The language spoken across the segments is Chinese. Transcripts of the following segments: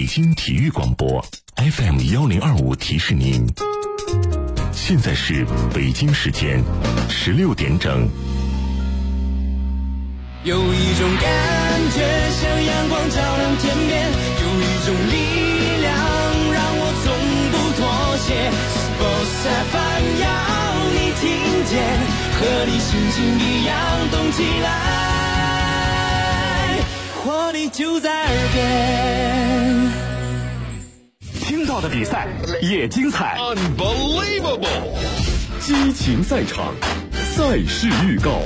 京体育广播 FM1025提示您，现在是北京时间16点整。 有一种感觉像阳光照亮天边，有一种力量让我从不妥协。Sports FM 要你听见，和你心情一样动起来，活力就在耳边。 听到的比赛也精彩 Unbelievable 激情赛场，赛事预告。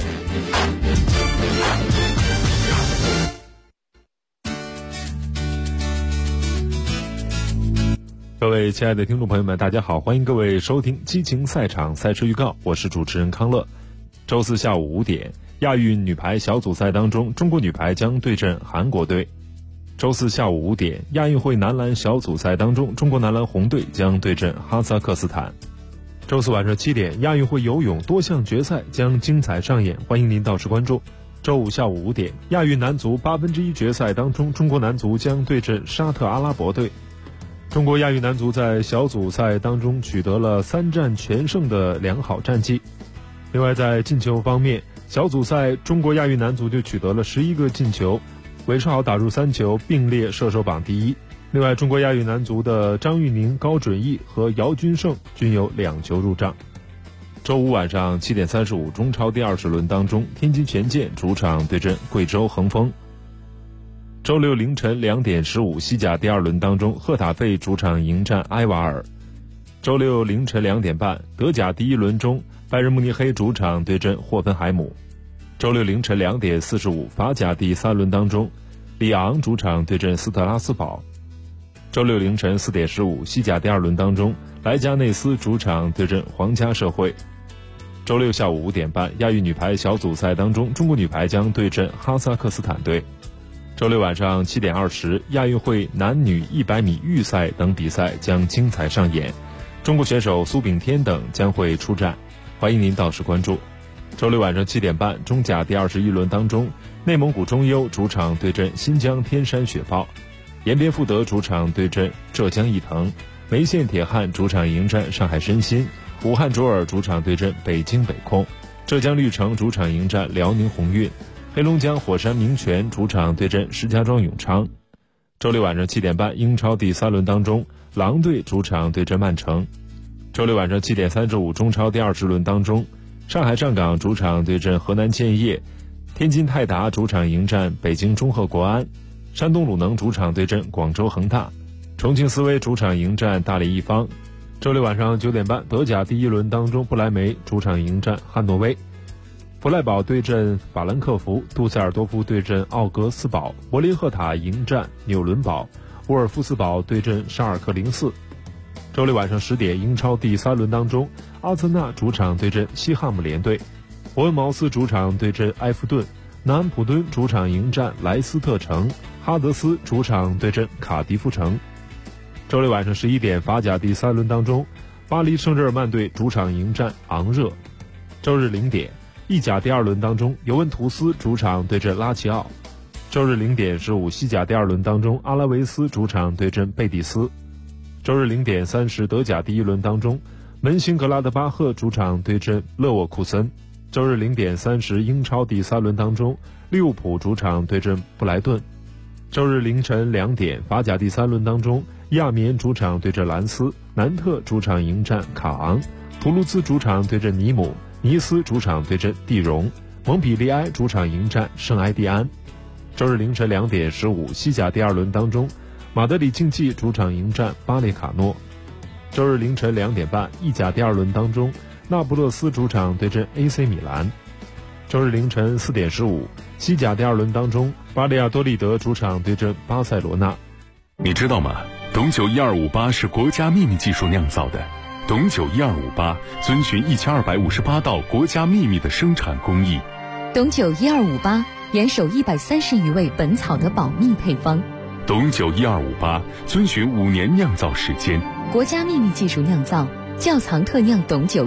各位亲爱的听众朋友们，大家好，欢迎各位收听激情赛场赛事预告，我是主持人康乐。周四下午5点，亚运女排小组赛当中，中国女排将对阵韩国队。周四下午5点，亚运会男篮小组赛当中，中国男篮红队将对阵哈萨克斯坦。周四晚上7点，亚运会游泳多项决赛将精彩上演，欢迎您到时关注。周五下午5点，亚运男足1/8决赛当中，中国男足将对阵沙特阿拉伯队。中国亚运男足在小组赛当中取得了3战全胜的良好战绩。另外在进球方面，小组赛中国亚运男足就取得了11个进球，韦世豪打入3球，并列射手榜第一。另外中国亚运男足的张玉宁、高准翼和姚军胜均有2球入账。周五晚上7点35，中超第20轮当中，天津权健主场对阵贵州恒丰。周六凌晨2点15，西甲第2轮当中，赫塔费主场迎战埃瓦尔。周六凌晨2点半，德甲第1轮中，拜仁慕尼黑主场对阵霍芬海姆。周六凌晨2点45，法甲第3轮当中，里昂主场对阵斯特拉斯堡。周六凌晨4点15，西甲第2轮当中，莱加内斯主场对阵皇家社会。周六下午5点半，亚运女排小组赛当中，中国女排将对阵哈萨克斯坦队。周六晚上7点20，亚运会男女100米预赛等比赛将精彩上演，中国选手苏炳添等将会出战，欢迎您到时关注。周六晚上7点半，中甲第21轮当中，内蒙古中优主场对阵新疆天山雪豹，延边富德主场对阵浙江毅腾，梅县铁汉主场迎战上海申鑫，武汉卓尔主场对阵北京北控，浙江绿城主场迎战辽宁宏运，黑龙江火山明泉主场对阵石家庄永昌。周六晚上7点半，英超第3轮当中，狼队主场对阵曼城。周六晚上7点35，中超第20轮当中，上海上港主场对阵河南建业，天津泰达主场迎战北京中赫国安，山东鲁能主场对阵广州恒大，重庆斯威主场迎战大连一方。周六晚上9点半，德甲第1轮当中，不莱梅主场迎战汉诺威，弗赖堡对阵法兰克福，杜塞尔多夫对阵奥格斯堡，柏林赫塔迎战纽伦堡，沃尔夫斯堡对阵沙尔克零四。周六晚上10点，英超第3轮当中，阿森纳主场对阵西汉姆联队，伯恩茅斯主场对阵埃弗顿，南安普敦主场迎战莱斯特城，哈德斯主场对阵卡迪夫城。周六晚上11点，法甲第3轮当中，巴黎圣日耳曼队主场迎战昂热。周日0点，意甲第2轮当中，尤文图斯主场对阵拉齐奥。周日0点15，西甲第2轮当中，阿拉维斯主场对阵贝蒂斯。周日0点30，德甲第1轮当中，门兴格拉德巴赫主场对阵勒沃库森。周日0点30，英超第3轮当中，利物浦主场对阵布莱顿。周日凌晨2点，法甲第3轮当中，亚眠主场对阵兰斯，南特主场迎战卡昂，图卢兹主场对阵尼姆，尼斯主场对阵蒂荣，蒙彼利埃主场迎战圣埃蒂安。周日凌晨2点15，西甲第2轮当中，马德里竞技主场迎战巴列卡诺。周日凌晨2点半，意甲第2轮当中，那不勒斯主场对阵 AC 米兰。周日凌晨4点15，西甲第2轮当中，巴利亚多利德主场对阵巴塞罗那。 你知道吗？董酒1258是国家秘密技术酿造的。董酒1258遵循1258道国家秘密的生产工艺。 董酒1258严守130余味本草的保密配方。 董酒1258遵循5年酿造时间， 国家秘密技术酿造，窖藏特酿董酒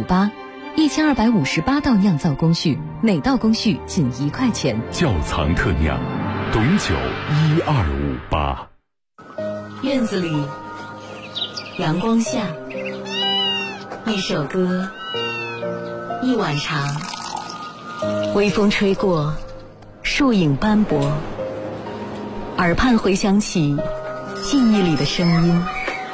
1258，1258道酿造工序，每道工序仅1块钱。 窖藏特酿，董酒1258。 院子里，阳光下，一首歌，一碗茶，微风吹过，树影斑驳，耳畔回响起记忆里的声音。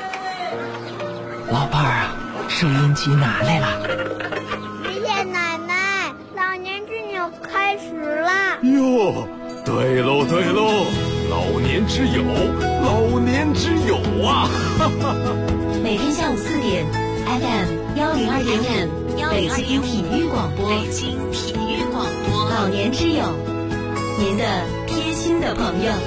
老伴儿啊，收音机拿来了。 爷爷奶奶，老年之友开始啦！ 哟，对喽对喽，老年之友，老年之友啊！ 每天下午4点 FM 102.5北京体育广播，北京体育广播，老年之友，您的贴心的朋友。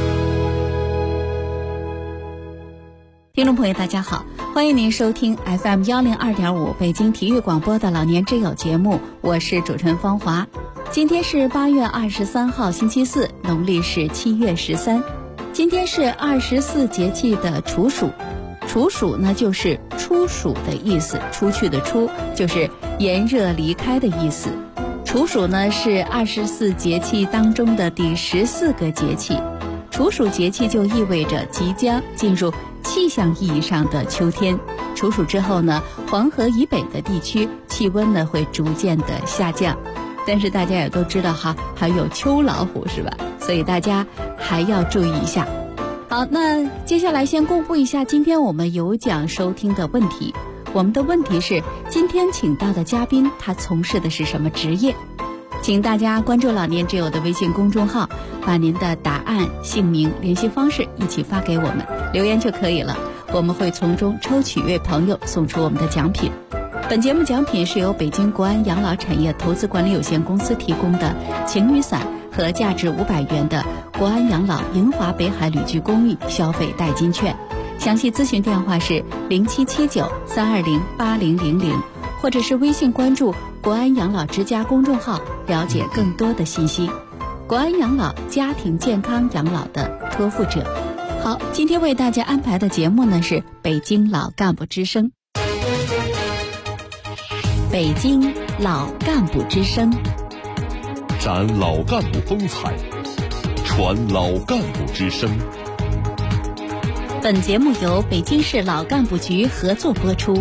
听众朋友大家好，欢迎您收听 FM 102.5北京体育广播的老年之友节目，我是主持人方华。今天是8月23号星期四，农历是7月13。今天是24节气的处暑，处暑呢就是出暑的意思，出去的出就是炎热离开的意思。处暑呢是24节气当中的第14个节气，处暑节气就意味着即将进入气象意义上的秋天。处暑之后呢，黄河以北的地区气温呢会逐渐的下降，但是大家也都知道哈，还有秋老虎是吧？所以大家还要注意一下。好，那接下来先公布一下今天我们有奖收听的问题。我们的问题是，今天请到的嘉宾他从事的是什么职业？请大家关注老年之友的微信公众号，把您的答案、姓名、联系方式一起发给我们，留言就可以了。我们会从中抽取一位朋友送出我们的奖品。本节目奖品是由北京国安养老产业投资管理有限公司提供的晴雨伞和价值500元的国安养老银华北海旅居公寓消费代金券。详细咨询电话是0779-320-8000，或者是微信关注国安养老之家公众号，了解更多的信息。国安养老，家庭健康养老的托付者。好，今天为大家安排的节目呢是北京老干部之声。北京老干部之声， 展老干部风采，传老干部之声。 本节目由北京市老干部局合作播出。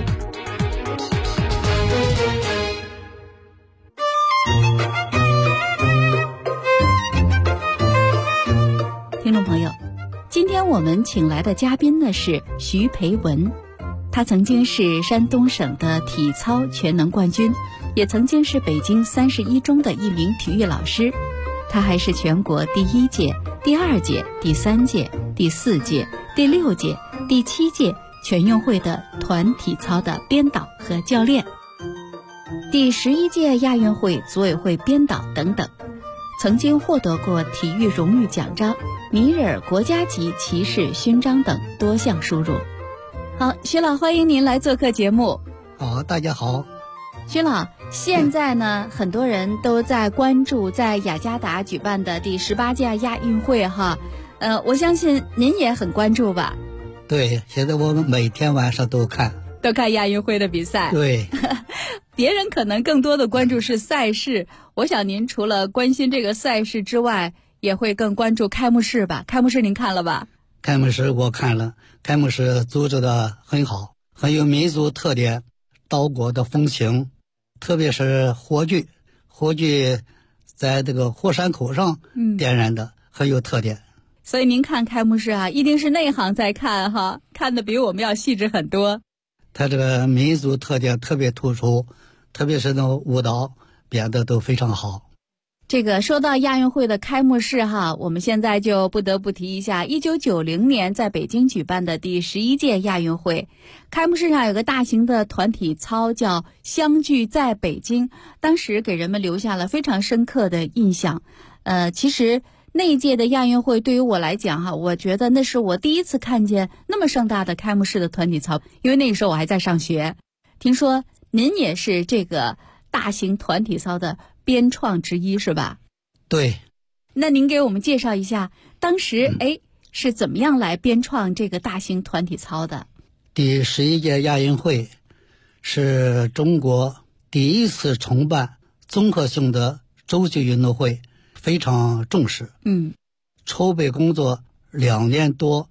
听众朋友，今天我们请来的嘉宾呢是徐培文，他曾经是山东省的体操全能冠军，也曾经是北京31中的一名体育老师。他还是全国第1届、第2届、第3届、第4届、第6届、第7届全运会的团体操的编导和教练，第11届亚运会组委会编导等等，曾经获得过体育荣誉奖章、尼日尔国家级骑士勋章等多项殊荣。好，徐老，欢迎您来做客节目。 好，大家好。 徐老，现在呢，很多人都在关注在雅加达举办的第18届亚运会哈，我相信您也很关注吧？ 对，现在我们每天晚上都看亚运会的比赛。 对， 别人可能更多的关注是赛事，我想您除了关心这个赛事之外，也会更关注开幕式吧？开幕式您看了吧？ 开幕式我看了，开幕式组织的很好，很有民族特点，岛国的风情，特别是火炬在这个火山口上点燃的，很有特点。 所以您看开幕式啊，一定是内行在看哈，看的比我们要细致很多。 它这个民族特点特别突出，特别是那种舞蹈编得都非常好。 这个说到亚运会的开幕式哈，我们现在就不得不提一下1990年在北京举办的第11届亚运会。开幕式上有个大型的团体操叫相聚在北京，当时给人们留下了非常深刻的印象。其实那一届的亚运会对于我来讲哈，我觉得那是我第一次看见那么盛大的开幕式的团体操，因为那个时候我还在上学。听说您也是这个大型团体操的编创之一是吧？ 对。 那您给我们介绍一下当时是怎么样来编创这个大型团体操的？ 第11届亚运会是中国第一次承办综合性的洲际运动会，非常重视。筹备工作2年多，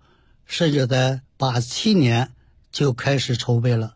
甚至在87年就开始筹备了。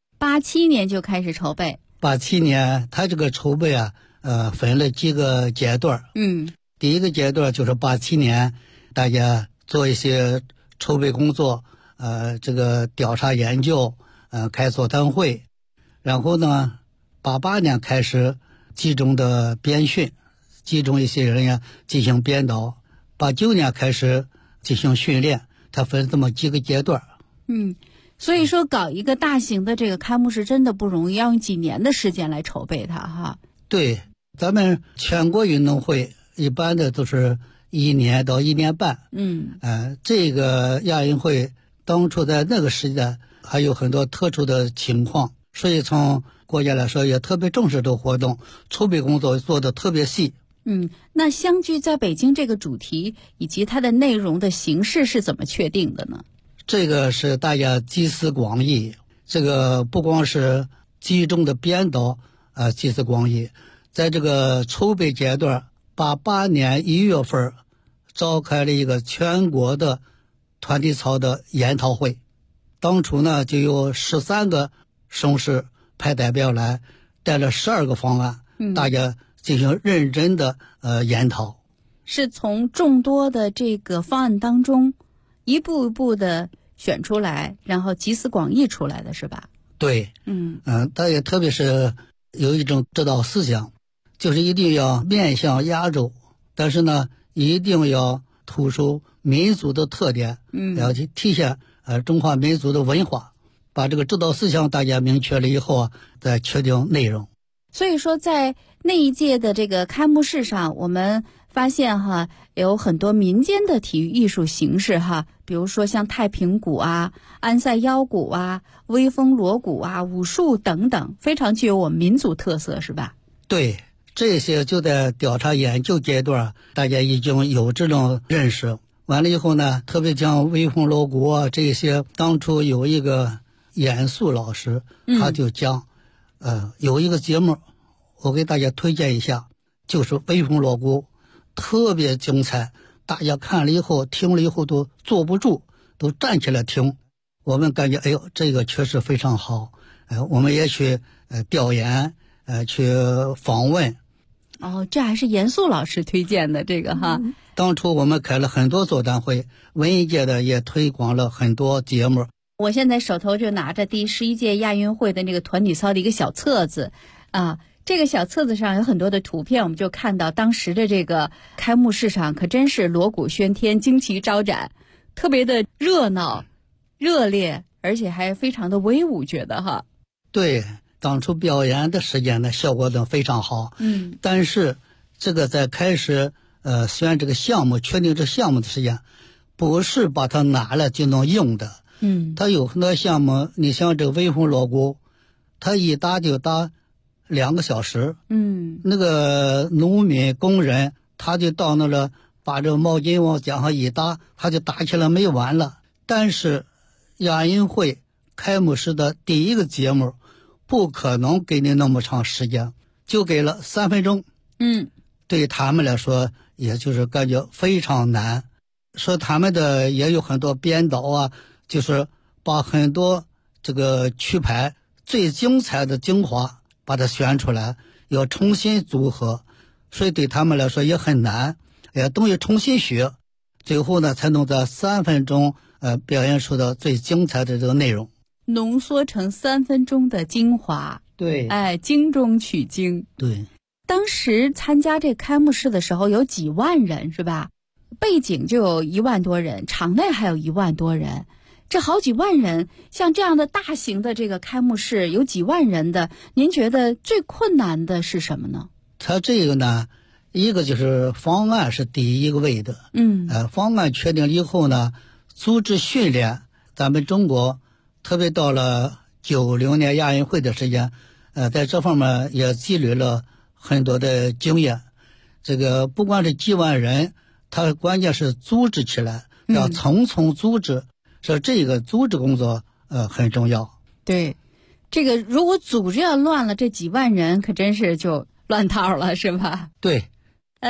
87年就开始筹备。 87年，他这个筹备啊，分了几个阶段。第一个阶段就是87年，大家做一些筹备工作，这个调查研究，开座谈会，然后呢，88年开始集中的编训，集中一些人员进行编导，89年开始进行训练，它分这么几个阶段。 所以说搞一个大型的这个开幕式真的不容易，要用几年的时间来筹备它哈。 对，咱们全国运动会一般的都是1年到1年半。这个亚运会当初在那个时代还有很多特殊的情况，所以从国家来说也特别重视这个活动，筹备工作做得特别细。 那相聚在北京这个主题以及它的内容的形式是怎么确定的呢？ 这个是大家集思广益，这个不光是集中的编导集思广益，在这个筹备阶段，88年1月份召开了一个全国的团体操的研讨会，当初呢就有13个省市派代表来，带了12个方案，大家进行认真的研讨。 是从众多的这个方案当中一步一步的选出来，然后集思广益出来的是吧？ 对，大家特别是有一种指导思想，就是一定要面向亚洲，但是呢一定要突出民族的特点，要去体现中华民族的文化。把这个指导思想大家明确了以后再确定内容。 所以说在那一届的这个开幕式上，我们发现有很多民间的体育艺术形式比如说像太平鼓啊、安塞腰鼓啊、威风锣鼓啊、武术等等，非常具有我们民族特色，是吧？ 对，这些就在调查研究阶段，大家已经有这种认识。完了以后呢，特别像威风锣鼓这些，当初有一个严肃老师，他就讲，有一个节目，我给大家推荐一下，就是威风锣鼓，特别精彩，大家看了以后听了以后都坐不住，都站起来听。我们感觉哎呦，这个确实非常好，我们也去调研，去访问。 这还是严肃老师推荐的这个当初我们开了很多座谈会，文艺界的也推广了很多节目。 我现在手头就拿着第11届亚运会的那个团体操的一个小册子这个小册子上有很多的图片，我们就看到当时的这个开幕式上可真是锣鼓喧天，旌旗招展，特别的热闹热烈，而且还非常的威武，觉得对，当初表演的时间呢效果都非常好。但是这个在开始选这个项目，确定这项目的时间不是把它拿了就能用的。它有很多项目，你像这个威风锣鼓，它一打就打2个小时。那个农民工人他就到那了，把这个毛巾往脚上一打，他就打起来没完了。但是亚运会开幕式的第一个节目不可能给你那么长时间，就给了3分钟。对他们来说也就是感觉非常难，说他们的也有很多编导就是把很多这个曲牌最精彩的精华把它选出来，要重新组合，所以对他们来说也很难，也等于重新学，最后呢才能在3分钟表现出的最精彩的这个内容， 浓缩成3分钟的精华。 对， 精中取精。 对， 当时参加这开幕式的时候有几万人是吧？背景就有1万多人，场内还有1万多人，这好几万人，像这样的大型的这个开幕式有几万人的，您觉得最困难的是什么呢？ 它这个呢，一个就是方案是第一个位的。方案确定以后呢，组织训练，咱们中国特别到了90年亚运会的时间，在这方面也积累了很多的经验。这个不管是几万人，它关键是组织起来，要层层组织，说这个组织工作很重要。 对，这个如果组织要乱了，这几万人可真是就乱套了，是吧？ 对。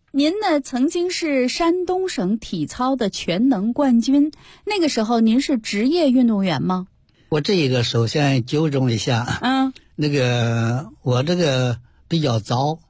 您呢曾经是山东省体操的全能冠军，那个时候您是职业运动员吗？ 我这个首先纠正一下，我这个比较早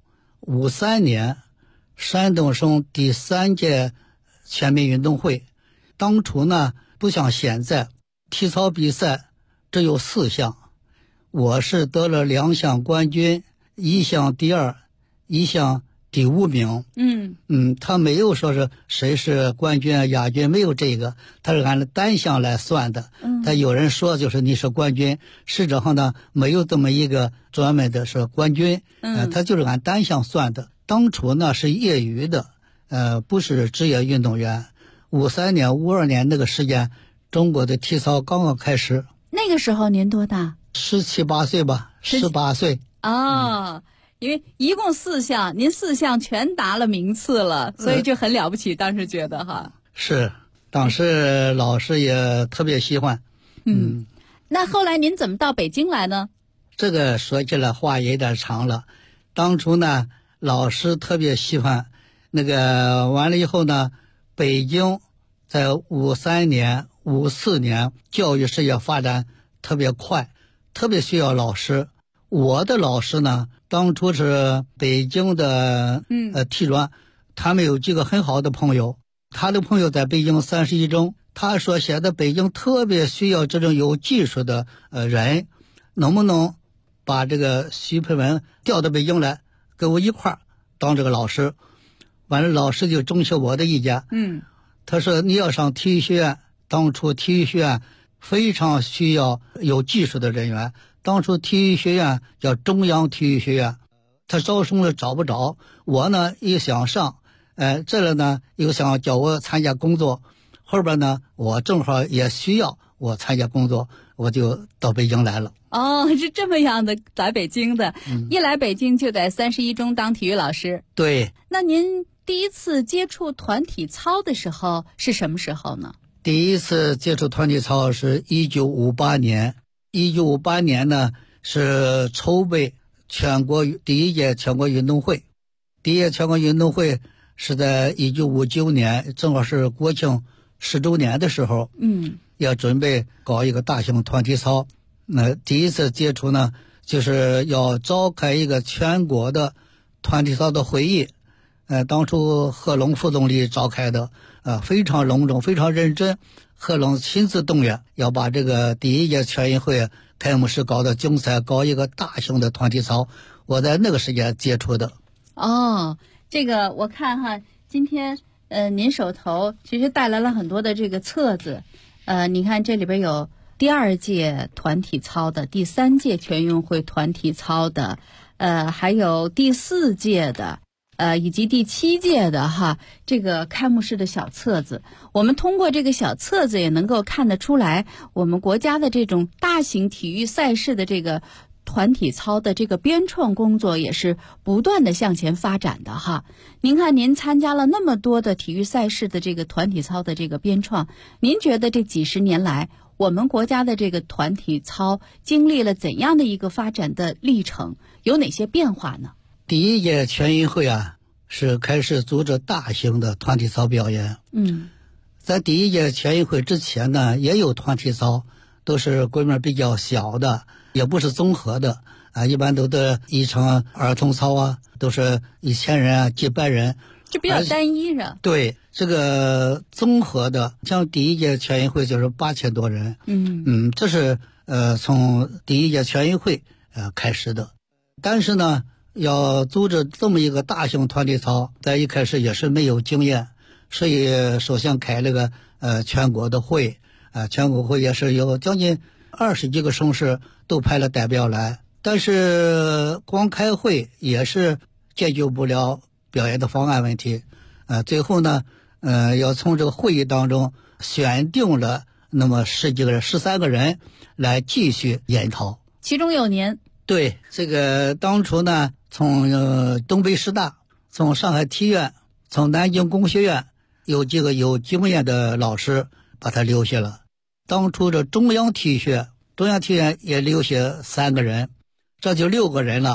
，53年山东省第3届全民运动会，当初呢不像现在体操比赛只有4项，我是得了2项冠军，1项第2，1项第5名。他没有说是谁是冠军啊亚军，没有这个，他是按单项来算的。他有人说就是你是冠军，实质上呢没有这么一个专门的是冠军，他就是按单项算的。当初呢是业余的，不是职业运动员。53年、52年那个时间，中国的体操刚刚开始。 那个时候您多大 ？17、18岁吧，18岁。 因为一共4项，您4项全拿了名次了，所以就很了不起，当时觉得哈。 是，当时老师也特别喜欢。 那后来您怎么到北京来呢？ 这个说起来话也有点长了。当初呢，老师特别喜欢，完了以后呢，北京在53年、54年教育事业发展特别快，特别需要老师。我的老师呢，当初是北京的体专，他们有几个很好的朋友，他的朋友在北京31中，他说现在北京特别需要这种有技术的人，能不能把这个徐培文调到北京来，跟我一块儿当这个老师。完了，老师就征求我的意见。他说你要上体育学院，当初体育学院非常需要有技术的人员。当初体育学院叫中央体育学院，他招生了找不着，我呢也想上，这个呢又想叫我参加工作，后边呢我正好也需要我参加工作，我就到北京来了。 是这么样的，来北京的。一来北京就在31中当体育老师。 对。那您第一次接触团体操的时候是什么时候呢？ 第一次接触团体操是1958年。1958年呢是筹备第一届全国运动会。第一届全国运动会是在1959年，正好是国庆10周年的时候，要准备搞一个大型团体操。那第一次接触呢，就是要召开一个全国的团体操的会议。当初贺龙副总理召开的，非常隆重，非常认真。贺龙亲自动员，要把这个第一届全运会开幕式搞到竞赛，搞一个大型的团体操。我在那个时间接触的。 这个我看哈，今天您手头其实带来了很多的这个册子，你看这里边有第2届团体操的，第3届全运会团体操的，还有第4届的。以及第7届的这个开幕式的小册子，我们通过这个小册子也能够看得出来，我们国家的这种大型体育赛事的这个团体操的这个编创工作也是不断的向前发展的您看，您参加了那么多的体育赛事的这个团体操的这个编创，您觉得这几十年来，我们国家的这个团体操经历了怎样的一个发展的历程，有哪些变化呢？ 第一届全运会是开始组织大型的团体操表演。在第一届全运会之前呢，也有团体操，都是规模比较小的，也不是综合的一般都的一场儿童操都是1000人几百人， 就比较单一是。 对，这个综合的，像第一届全运会就是8000多人。这是从第一届全运会开始的。但是呢，要组织这么一个大型团体操，在一开始也是没有经验，所以首先开了个全国的会，全国会也是有将近20几个省市都派了代表来，但是光开会也是解决不了表演的方案问题。最后呢，要从这个会议当中选定了那么10几个人、13个人来继续研讨， 其中有您。 对，这个当初呢，从东北师大、从上海体院、从南京工学院有几个有经验的老师把他留下了。当初这中央体育学院也留下3个人，这就6个人了。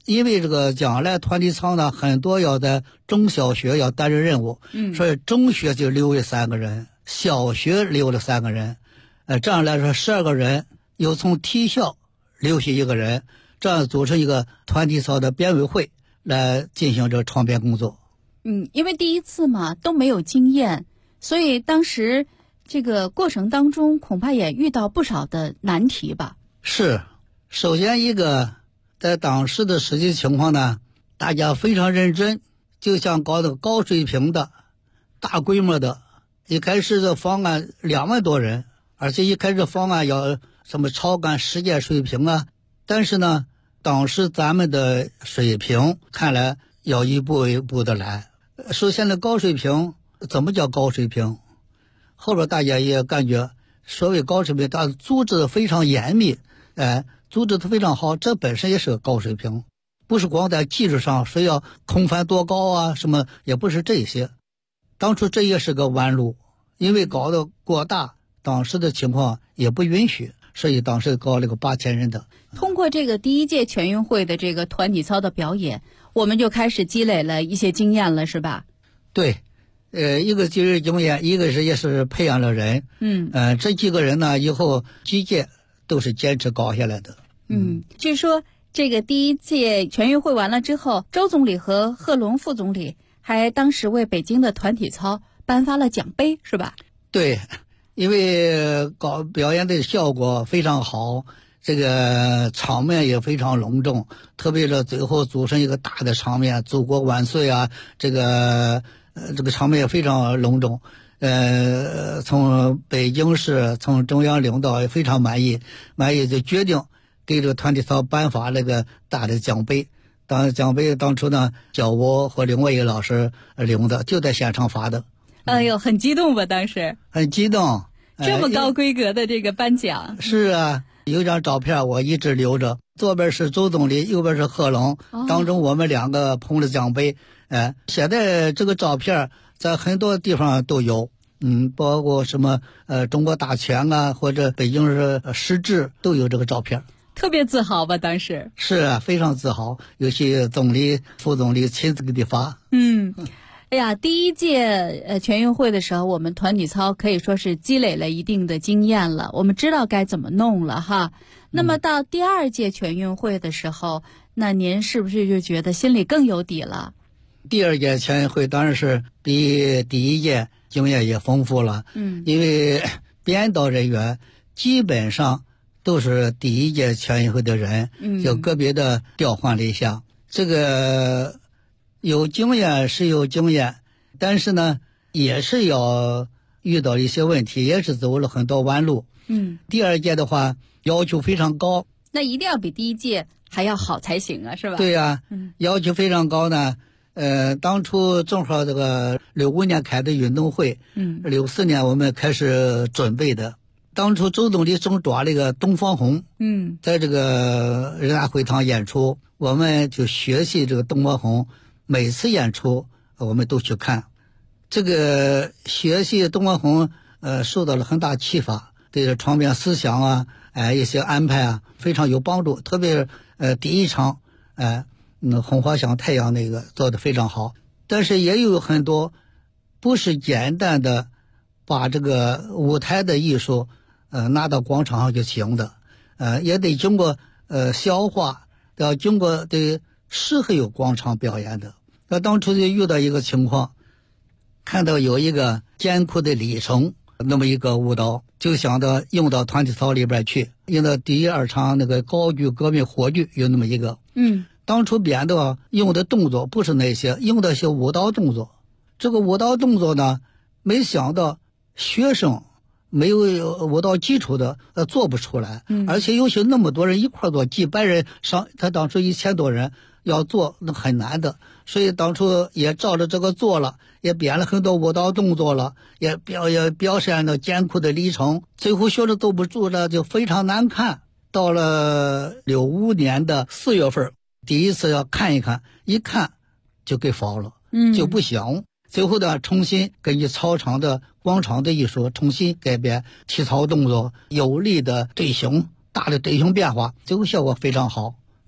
因为这个将来团体操呢，很多要在中小学要担任任务，所以中学就留了3个人，小学留了3个人，这样来说12个人，又从体校留下1个人，这样组成一个团体操的编委会来进行这创编工作。 因为第一次嘛，都没有经验，所以当时这个过程当中恐怕也遇到不少的难题吧。 是，首先一个，在当时的实际情况呢，大家非常认真，就想搞的高水平的、大规模的。一开始的方案2万多人，而且一开始方案要什么超赶世界水平啊。但是呢，当时咱们的水平看来要一步一步的来。首先的高水平，怎么叫高水平？后边大家也感觉，所谓高水平，它组织的非常严密，组织的非常好，这本身也是个高水平，不是光在技术上说要空翻多高啊，什么也不是这些。当初这也是个弯路，因为搞得过大，当时的情况也不允许，所以当时搞了个8000人的。 通过这个第一届全运会的这个团体操的表演，我们就开始积累了一些经验了，是吧？ 对，一个积累经验，一个是也是培养了人。这几个人呢，以后几届都是坚持搞下来的。 据说这个第一届全运会完了之后，周总理和贺龙副总理还当时为北京的团体操颁发了奖杯，是吧？ 对，因为搞表演的效果非常好，这个场面也非常隆重，特别是最后组成一个大的场面，祖国万岁啊，这个场面也非常隆重。从北京市，从中央领导也非常满意，就决定给这个团体操颁发那个大的奖杯。奖杯当初呢，叫我和另外一个老师领的，就在现场发的。 哎呦，很激动吧？当时很激动， 这么高规格的这个颁奖。 是啊，有一张照片我一直留着，左边是周总理，右边是贺龙，当中我们2个捧着奖杯。现在这个照片在很多地方都有，包括什么中国大拳啊，或者北京市市志都有这个照片。 特别自豪吧？当时是啊，非常自豪，尤其总理、副总理亲自给你发。 哎呀，第一届全运会的时候，我们团体操可以说是积累了一定的经验了，我们知道该怎么弄了哈。那么到第2届全运会的时候，那您是不是就觉得心里更有底了？ 第2届全运会当然是比第1届经验也丰富了。因为编导人员基本上都是第1届全运会的人，就个别的调换了一下。这个有经验是有经验，但是呢，也是要遇到一些问题，也是走了很多弯路。第2届的话要求非常高， 那一定要比第1届还要好才行啊，是吧？ 对呀，要求非常高呢。当初正好这个65年开的运动会，64年我们开始准备的。当初周总理正抓了一个东方红，在这个人大会堂演出，我们就学习这个东方红，每次演出我们都去看。这个学习东方红，受到了很大启发，对这创编思想啊，一些安排啊，非常有帮助。特别第1场，红花响太阳那个做得非常好，但是也有很多不是简单的把这个舞台的艺术拿到广场上就行的，也得经过消化，要经过得适合有广场表演的。当初就遇到一个情况，看到有一个艰苦的里程那么一个舞蹈，就想到用到团体操里边去，用到第2场那个高举革命火炬有那么一个。当初编的用的动作不是那些，用的是舞蹈动作。这个舞蹈动作呢，没想到学生没有舞蹈基础的做不出来，而且尤其那么多人一块做，几百人他当初1000多人要做，那很难的。所以当初也照着这个做了，也编了很多舞蹈动作了，也表现了艰苦的历程。最后学生坐不住了，就非常难看。到了65年的4月份，第一次要看一看，一看就给否了，就不行。最后呢，重新根据操场的广场的艺术重新改编体操动作，有力的队形，大的队形变化，最后效果非常好。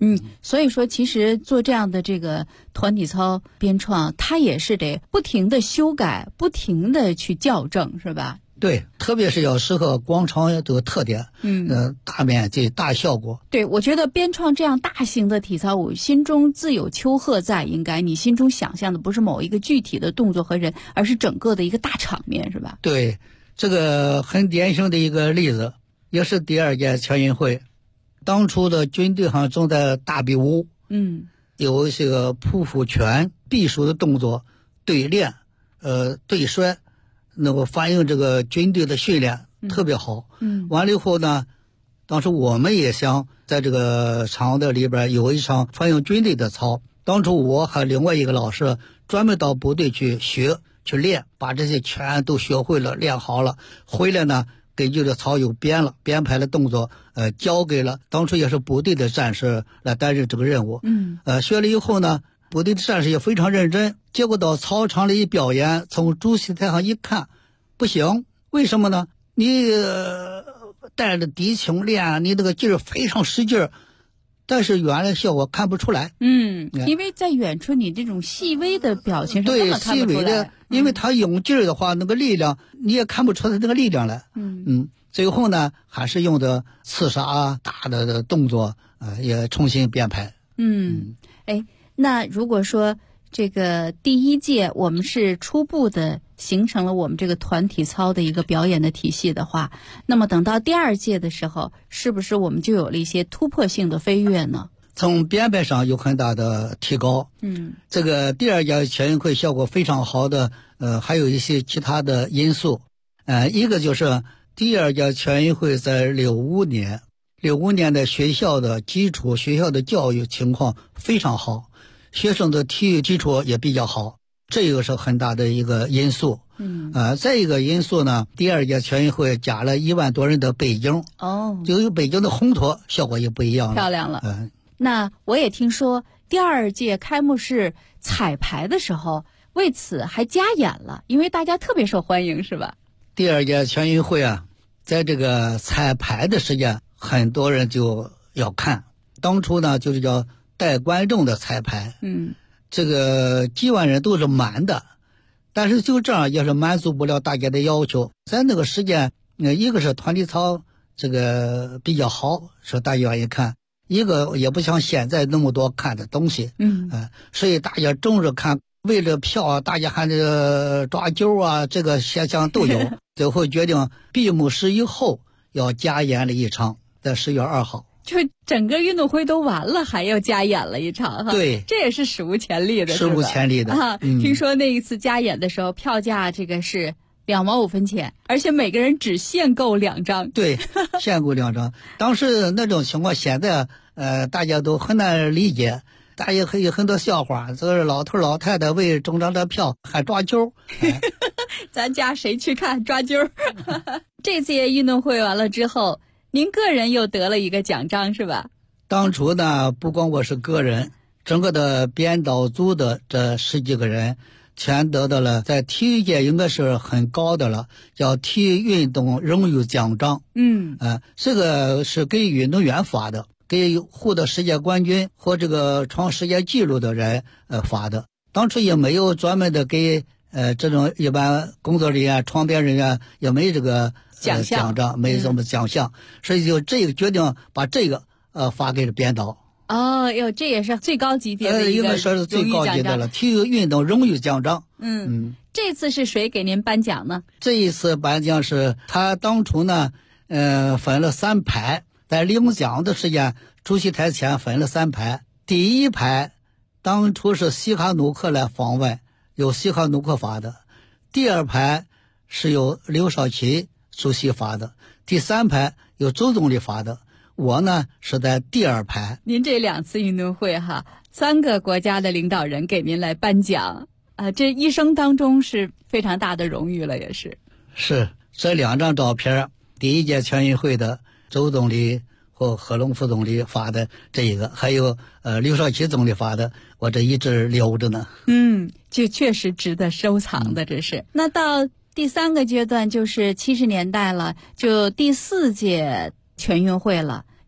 所以说其实做这样的这个团体操编创，它也是得不停的修改，不停的去校正，是吧？ 对，特别是要适合广场这个特点，大面积大效果。 对，我觉得编创这样大型的体操舞，心中自有丘壑在，应该你心中想象的不是某一个具体的动作和人，而是整个的一个大场面，是吧？ 对，这个很典型的一个例子，也是第2届全运会，当初的军队上正在大比武，有这个匍匐拳、匕首的动作对练，对摔，能够反映这个军队的训练特别好。完了以后呢，当时我们也想在这个场子里边有一场反映军队的操。当初我和另外一个老师专门到部队去学去练，把这些全都学会了，练好了，回来呢根据这操又编排了动作，交给了当初也是部队的战士来担任这个任务。学了以后呢，部队的战士也非常认真，结果到操场里一表演，从主席台上一看，不行，为什么呢？你带着低轻练，你这个劲儿非常使劲儿，但是原来效果看不出来。 因为在远处你这种细微的表情上根对本看不出来。 细微的，因为他用劲儿的话，那个力量你也看不出他那个力量来。最后呢，还是用的刺杀大的动作，也重新编排。 那如果说这个第1届我们是初步的形成了我们这个团体操的一个表演的体系的话，那么等到第2届的时候，是不是我们就有了一些突破性的飞跃呢？ 从编排上有很大的提高。这个第2届全运会效果非常好的，还有一些其他的因素。一个就是第2届全运会在65年的学校的基础、学校的教育情况非常好，学生的体育基础也比较好，这个是很大的一个因素。再一个因素呢，第2届全运会加了1万多人的背景，就有北京的烘托，效果也不一样了， 漂亮了。那我也听说第2届开幕式彩排的时候，为此还加演了，因为大家特别受欢迎，是吧？ 第2届全运会啊，在这个彩排的时间，很多人就要看。当初呢，就是叫带观众的彩排，这个几万人都是满的，但是就这样也是满足不了大家的要求。在那个时间，一个是团体操这个比较好，说大家愿意看；一个也不像现在那么多看的东西，所以大家争着看，为了票啊，大家还这个抓阄啊，这个现象都有。最后决定闭幕式以后要加演了一场，在10月2号。 就整个运动会都完了，还要加演了一场哈。 对， 这也是史无前例的， 史无前例的。 听说那一次加演的时候，票价这个是2毛5分钱，而且每个人只限购2张。 对，限购2张。当时那种情况，现在大家都很难理解。大家有很多笑话，这个老头老太太为中张的票还抓阄， 咱家谁去看抓阄？这届运动会完了之后，您个人又得了一个奖章是吧？ 当初呢，不光我是个人，整个的编导组的这10几个人全得到了在体育界应该是很高的了，叫体育运动荣誉奖章。这个是给运动员发的，给获得世界冠军或这个创世界纪录的人发的。当初也没有专门的给这种一般工作人员、创编人员也没这个奖章，没什么奖项，所以就这个决定把这个发给了编导。 这也是最高级别的一个应该说是最高级的了，体育运动荣誉奖章。 这次是谁给您颁奖呢？ 这一次颁奖是他当初呢，分了3排，在领奖的时间，主席台前分了3排。第1排当初是西哈努克来访问，由西哈努克发的；第2排是由刘少奇主席发的；第3排由周总理发的。我呢是在第2排。 您这2次运动会哈，3个国家的领导人给您来颁奖这一生当中是非常大的荣誉了，也是。 是这2张照片，第1届全运会的周总理和贺龙副总理发的这个，还有刘少奇总理发的，我这一直留着呢。 就确实值得收藏的，这是。那到第3个阶段就是70年代了，就第4届全运会了。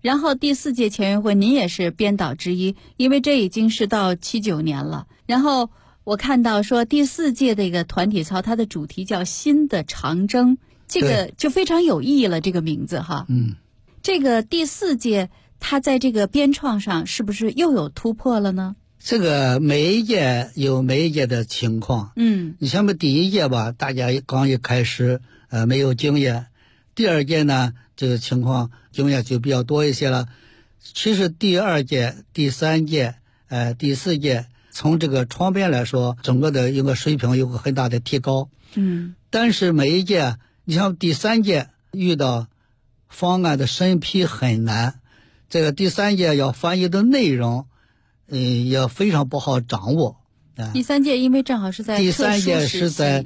然后第4届全运会您也是编导之一，因为这已经是到79年了。然后我看到说第4届的一个团体操，它的主题叫新的长征，这个就非常有意义了，这个名字哈。这个第4届它在这个编创上是不是又有突破了呢？ 这个每一届有每一届的情况。你像我第1届吧，大家刚一开始没有经验，第2届呢这个情况经验就比较多一些了。其实第2届、第3届、第4届，从这个创编来说，整个的一个水平有个很大的提高。但是每一届，你像第3届遇到方案的审批很难，这个第3届要翻译的内容，也非常不好掌握。 第3届因为正好是在第3届是在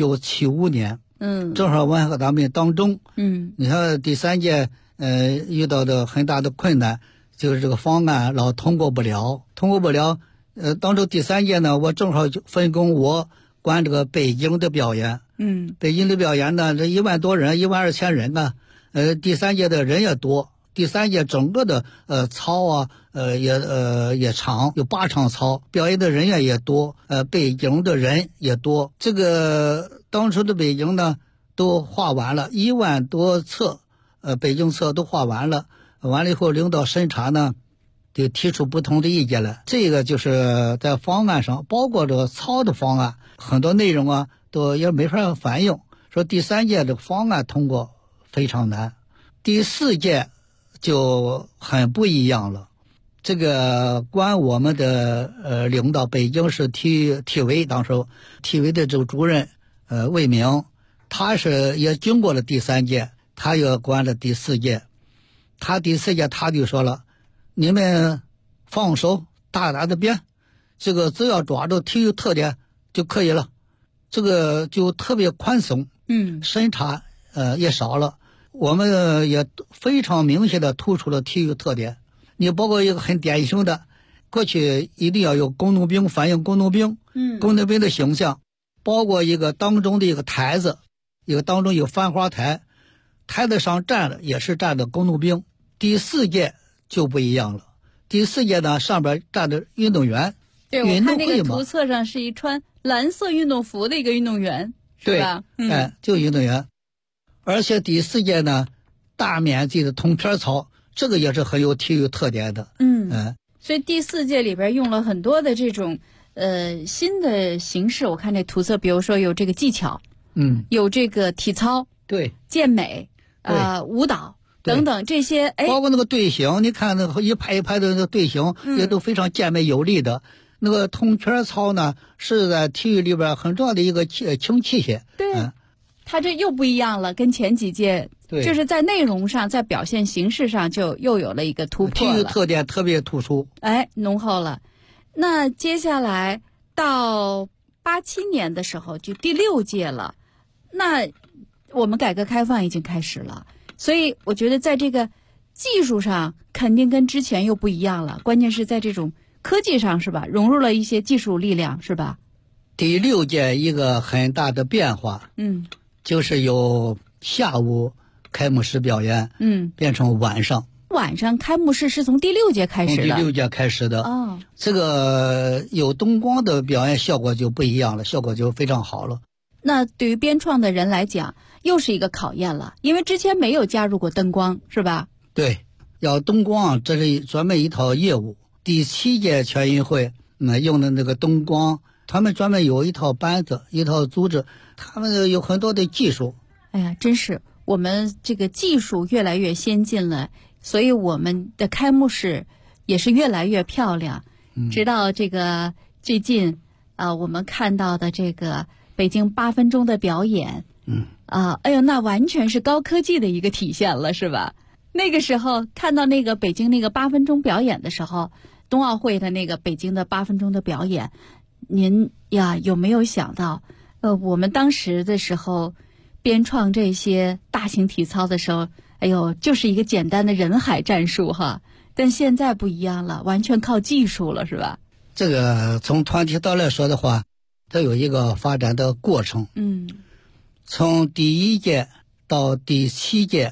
1975年，正好文化大革命当中。你看第3届，遇到的很大的困难就是这个方案老通过不了。当初第3届呢，我正好就分工我管这个北京的表演。北京的表演呢，这1万多人，12000人呢。第3届的人也多，第3届整个的操啊，也长，有8场操，表演的人也多，北京的人也多。这个当初的北京呢都画完了，1万多册，北京册都画完了。完了以后，领导审查呢就提出不同的意见了。这个就是在方案上，包括这个操的方案，很多内容啊都也没法反映。说第3届这个方案通过非常难，第4届就很不一样了。这个管我们的领导，北京市体委当时体委的这个主任魏明，他是也经过了第3届，他也管了第4届。他第4届他就说了，你们放手大胆的编，这个只要抓住体育特点就可以了，这个就特别宽松。审查也少了。我们也非常明显的突出了体育特点。你包括一个很典型的，过去一定要有工农兵，反映工农兵，工农兵的形象，包括一个当中的一个台子，一个当中有繁花台，台子上站的也是站的工农兵。第4届就不一样了，第4届呢上边站的运动员。 对，我看那个图册上是一穿蓝色运动服的一个运动员，是吧？ 就运动员。而且第4届呢，大面积的铜片操，这个也是很有体育特点的。 所以第4届里边用了很多的这种新的形式。我看这图册，比如说有这个技巧，有这个体操， 对， 健美，舞蹈等等这些。 包括那个队形，你看那个一排一排的那个队形，也都非常健美有力的。那个铜圈操呢，是在体育里边很重要的一个轻器械。 对。它这又不一样了，跟前几届，就是在内容上，在表现形式上就又有了一个突破了。 体育特点特别突出， 浓厚了。那接下来到87年的时候，就第6届了。那我们改革开放已经开始了，所以我觉得在这个技术上肯定跟之前又不一样了。关键是在这种科技上，是吧？融入了一些技术力量，是吧？ 第6届一个很大的变化，就是由下午开幕式表演，变成晚上。 晚上开幕式是从第6届开始的。 从第6届开始的。这个有灯光的表演效果就不一样了，效果就非常好了。 那对于编创的人来讲，又是一个考验了，因为之前没有加入过灯光，是吧？ 对，要灯光，这是专门一套业务。第7届全运会，用的那个灯光，他们专门有一套班子，一套组织，他们有很多的技术。 哎呀，真是我们这个技术越来越先进了，所以我们的开幕式也是越来越漂亮。直到这个最近我们看到的这个北京8分钟的表演，哎呦，那完全是高科技的一个体现了，是吧？那个时候看到那个北京那个8分钟表演的时候，冬奥会的那个北京的8分钟的表演，您呀有没有想到，我们当时的时候编创这些大型体操的时候，哎呦，就是一个简单的人海战术哈。但现在不一样了，完全靠技术了，是吧？ 这个从团体操来说的话，它有一个发展的过程。从第1届到第7届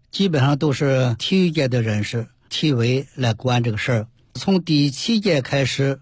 基本上都是体育界的人士、体委来管这个事儿。从第7届开始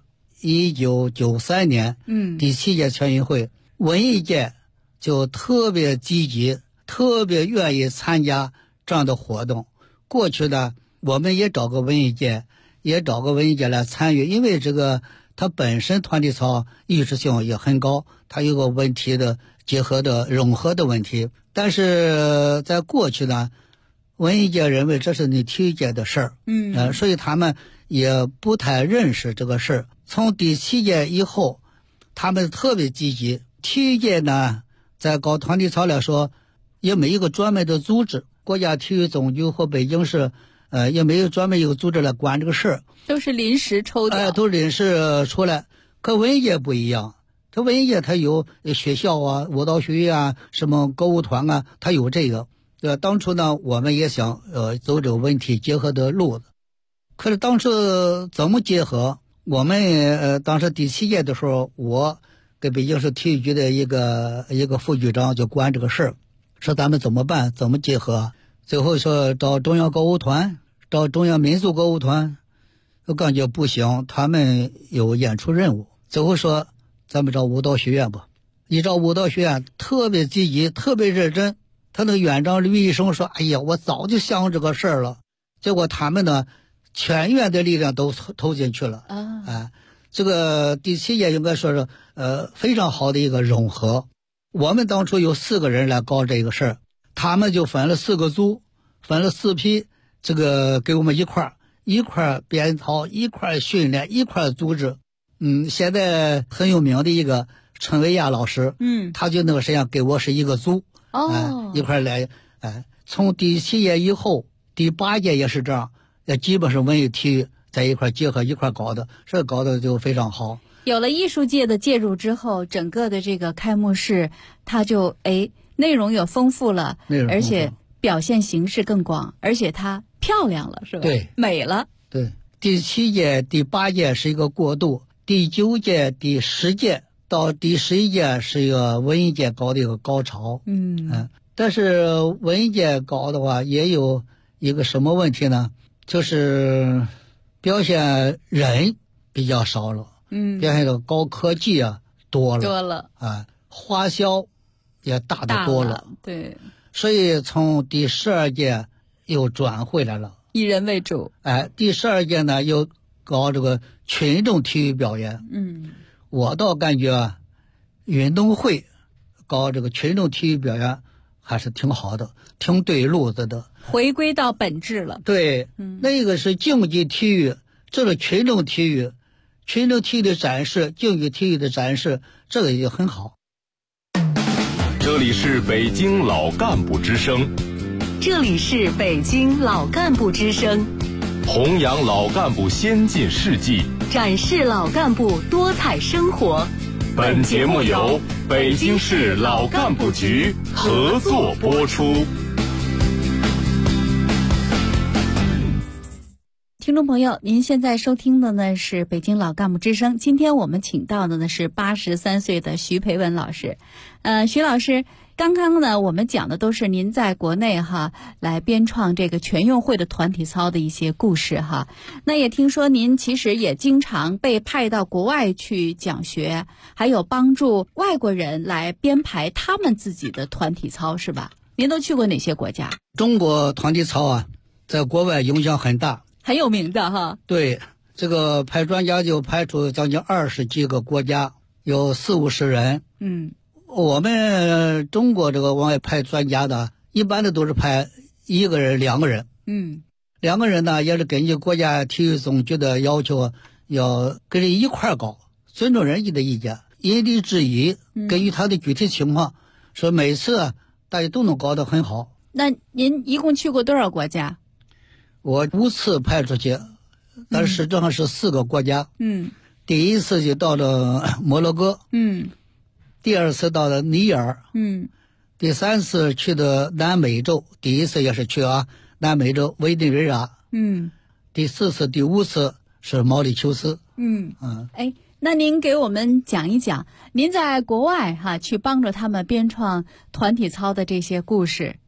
，1993年，第7届全运会，文艺界就特别积极，特别愿意参加这样的活动。过去呢，我们也找个文艺界来参与，因为这个它本身团体操艺术性也很高，它有个问题的结合的融合的问题。但是在过去呢，文艺界认为这是你体育界的事儿，所以他们也不太认识这个事儿。从第7届以后，他们特别积极。体育界呢，在搞团体操来说，也没有一个专门的组织，国家体育总局和北京市，也没有专门有组织来管这个事儿， 都是临时抽的， 都临时出来。可文艺界不一样，这文艺界它有学校啊、舞蹈学院啊、什么歌舞团啊，它有这个。当初呢，我们也想走这个文体结合的路子，可是当时怎么结合？我们当时第7届的时候，我跟北京市体育局的一个副局长就管这个事儿，说咱们怎么办，怎么结合？最后说找中央歌舞团，找中央民族歌舞团，我感觉不行，他们有演出任务。最后说咱们找舞蹈学院吧，一找舞蹈学院特别积极，特别认真。他那个院长吕医生说：“哎呀，我早就想这个事儿了。”结果他们呢，全院的力量都投进去了这个第7届应该说是非常好的一个融合。我们当初有4个人来搞这个事儿，他们就分了4个组，分了4批，这个给我们一块编操，一块训练，一块组织。现在很有名的一个陈维亚老师，他就那个实际上给我是一个组。一块来，从第7届以后，第8届也是这样，基本是文艺体育在一块结合一块搞的，这搞的就非常好。 有了艺术界的介入之后，整个的这个开幕式，它就内容也丰富了，而且表现形式更广，而且它漂亮了，是吧？ 对， 美了。 对，第7届、第8届是一个过渡，第9届、第10届。到第11届是一个文艺界搞的一个高潮，但是文艺界搞的话也有一个什么问题呢？就是表现人比较少了，表现的高科技多了花销也大得多了， 对， 所以从第12届又转回来了， 以人为主。 第12届呢又搞这个群众体育表演，我倒感觉运动会搞这个群众体育表演还是挺好的，挺对路子的， 回归到本质了。 对，那个是竞技体育，这是群众体育的展示，竞技体育的展示，这个也很好。 这里是北京老干部之声， 这里是北京老干部之声， 弘扬老干部先进事迹， 展示老干部多彩生活。 本节目由北京市老干部局合作播出。 听众朋友，您现在收听的呢是北京老干部之声。今天我们请到的呢是83岁的徐培文老师。徐老师，刚刚呢我们讲的都是您在国内来编创这个全运会的团体操的一些故事那也听说您其实也经常被派到国外去讲学，还有帮助外国人来编排他们自己的团体操，是吧？您都去过哪些国家？ 中国团体操在国外影响很大， 很有名的对，这个派专家就派出将近20几个国家，有40-50人。我们中国这个往外派专家的，一般的都是派1个人、2个人。2个人呢，也是根据国家体育总局的要求，要跟人一块搞，尊重人家的意见，因地制宜，根据他的具体情况，说每次大家都能搞得很好。 那您一共去过多少国家？ 我5次派出去，但是实际上是4个国家。第一次就到了摩洛哥。第2次到了尼尔。第3次去的南美洲，第1次也是去南美洲委内瑞拉。第4次、第5次是毛里求斯。 那您给我们讲一讲，您在国外去帮助他们编创团体操的这些故事。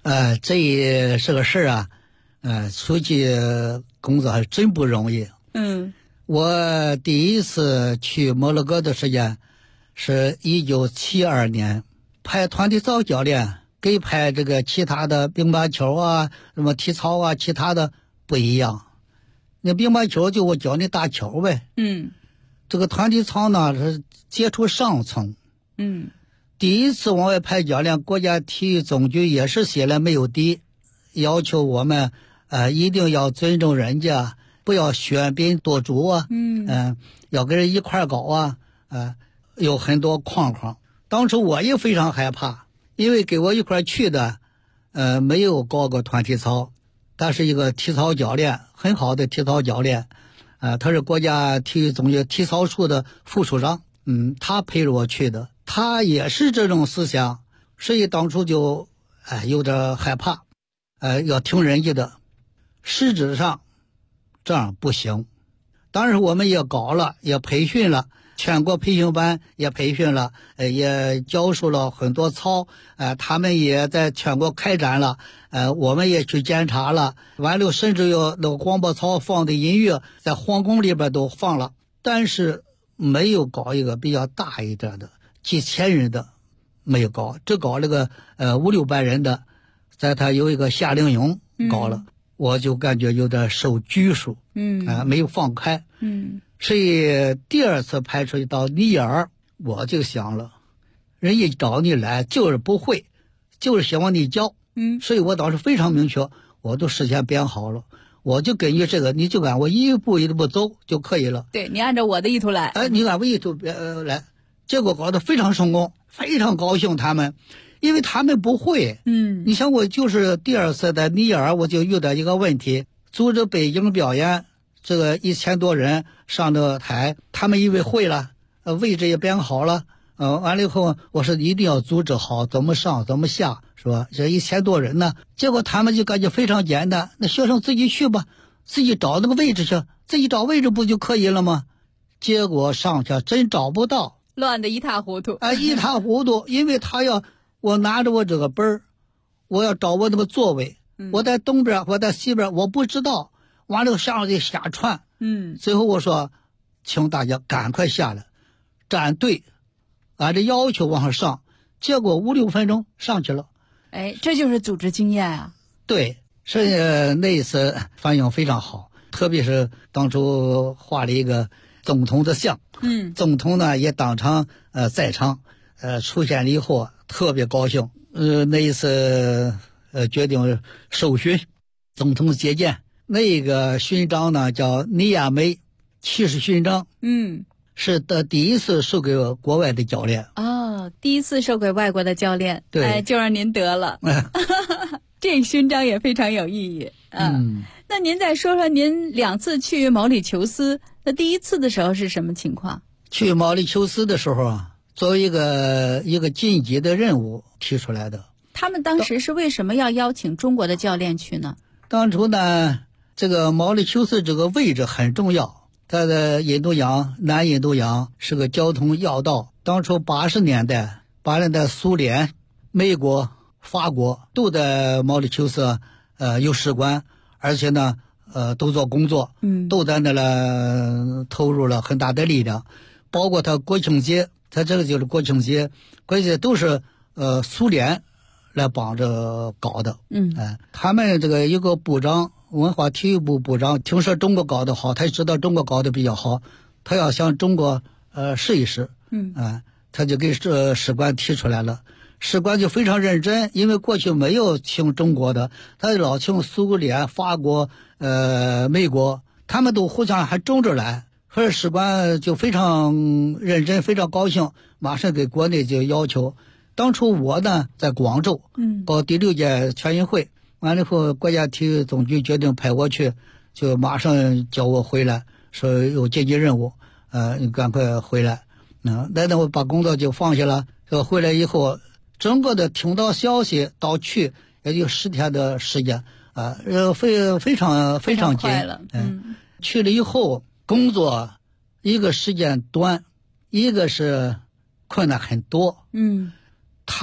这也是个事儿啊，出去工作还真不容易。我第一次去摩洛哥的时间是1972年，派团体操教练，跟派这个其他的乒乓球啊、什么体操啊，其他的不一样。那乒乓球就我教你打球呗。这个团体操呢是接触上层。第一次往外派教练，国家体育总局也是写了没有底，要求我们一定要尊重人家，不要喧宾夺主啊。要跟人一块搞啊。有很多框框。当初我也非常害怕，因为跟我一块去的没有搞过团体操，他是一个体操教练，很好的体操教练。他是国家体育总局体操处的副处长。他陪着我去的，他也是这种思想，所以当初就有点害怕，要听人家的。实质上这样不行。当然我们也搞了，也培训了，全国培训班也培训了，也教授了很多操，他们也在全国开展了，我们也去检查了，完了甚至有那个广播操放的音乐在皇宫里边都放了，但是没有搞一个比较大一点的几千人的，没有搞，只搞了个500-600人的，在他有一个夏令营搞了。我就感觉有点受拘束，没有放开。所以第二次派出去到尼尔，我就想了，人家找你来就是不会，就是希望你教。所以我当时非常明确，我都事先编好了，我就根据这个，你就按我一步一步走就可以了。 对，你按照我的意图来。 你按我意图来，结果搞得非常成功，非常高兴他们。因为他们不会。你想我就是第二次在尼尔，我就遇到一个问题，组织北京表演，这个1000多人上的台，他们以为会了，位置也编好了，完了以后我说一定要组织好，怎么上怎么下，是吧？这1000多人呢，结果他们就感觉非常简单，那学生自己去吧，自己找那个位置去，自己找位置不就可以了吗？结果上去真找不到， 乱得一塌糊涂。 一塌糊涂，因为我拿着我这个本儿，我要找我那个座位，我在东边，我在西边，我不知道，完了上去瞎窜。最后我说，请大家赶快下来，站队，按照要求往上上。结果5-6分钟上去了。 这就是组织经验啊。 对，所以那一次反应非常好，特别是当初画了一个总统的像，总统呢也当场在场，出现了以后特别高兴。那一次决定授勋，总统接见，那个勋章呢叫尼亚梅骑士勋章。是第一次授给国外的教练。 第一次授给外国的教练。 对， 就让您得了。这个勋章也非常有意义。那您再说说您2次去毛里求斯，那第一次的时候是什么情况？ 去毛里求斯的时候啊，作为一个晋级的任务提出来的。 他们当时是为什么要邀请中国的教练去呢？ 当初呢，这个毛里求斯这个位置很重要，它的南印度洋是个交通要道。当初80年代苏联、美国、法国都在毛里求斯有使馆，而且呢都做工作，都在那了投入了很大的力量。包括他国庆节，他这个就是国庆节都是苏联来帮着搞的。他们这个一个部长，文化体育部部长，听说中国搞得好，他知道中国搞得比较好，他要向中国试一试。他就给使馆提出来了，使馆就非常认真，因为过去没有请中国的，他老请苏联、法国、美国，他们都互相还争着来。可是使馆就非常认真，非常高兴，马上给国内就要求。当初我呢在广州搞第6届全运会，完了后国家体育总局决定派我去，就马上叫我回来，说有紧急任务，你赶快回来。那我把工作就放下了。回来以后，整个的听到消息到去也就10天的时间，非常紧了。 去了以后，工作一个时间短，一个是困难很多。